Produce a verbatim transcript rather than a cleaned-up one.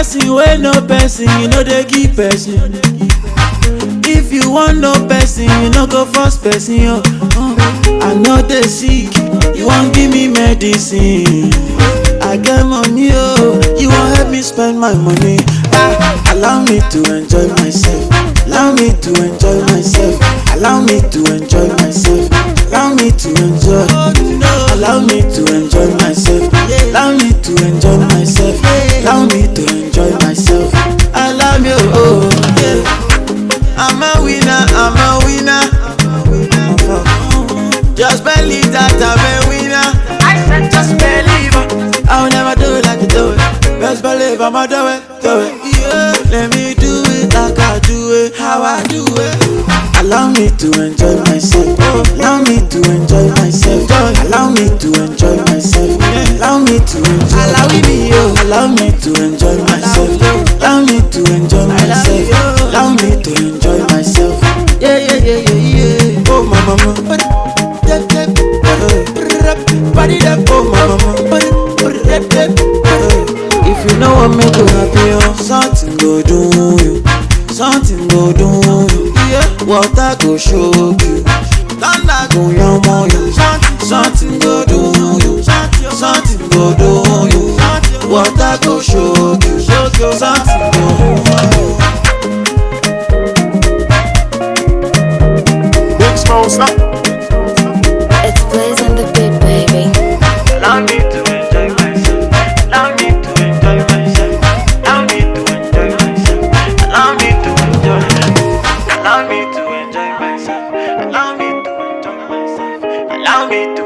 person wey no person, you know they give person. If you want no person, you no go force person. Oh, oh. I know they sick, you won't give me medicine. I get money, oh, you won't help me spend my money. Ah, allow me to enjoy myself. Allow me to enjoy myself. Allow me to enjoy myself. Allow me to enjoy. Allow me to enjoy myself. Allow me to enjoy myself. Allow me to enjoy myself. Allow me, oh, yeah. I'm a winner, I'm a winner. Just believe that I'm a winner. I said just believe. I'll never do it like you do it. Best believe I'ma do it, do it. Yeah. Let me do it like I do it, how I do it. Allow me to enjoy myself. Allow me to enjoy myself. Allow me to enjoy myself. Allow me to enjoy. Allow me, allow me to enjoy myself. Allow me to enjoy myself. Allow me to enjoy myself. Yeah, yeah, yeah, yeah, yeah. Oh, my mama. Body that, oh, my mama. If you know what make you happy, oh, something go do you. Something go do you. Yeah. Water go shock you. Thunder go yam on you. Something go do you. Something go do you. Water go shock you. Something go do you. Big Smoke, stop. It's Blaze on the beat, baby. Allow me to enjoy myself. Allow me to enjoy myself. Allow me to enjoy myself. Allow me to enjoy. Allow me to enjoy myself. Allow me to enjoy myself. Allow me to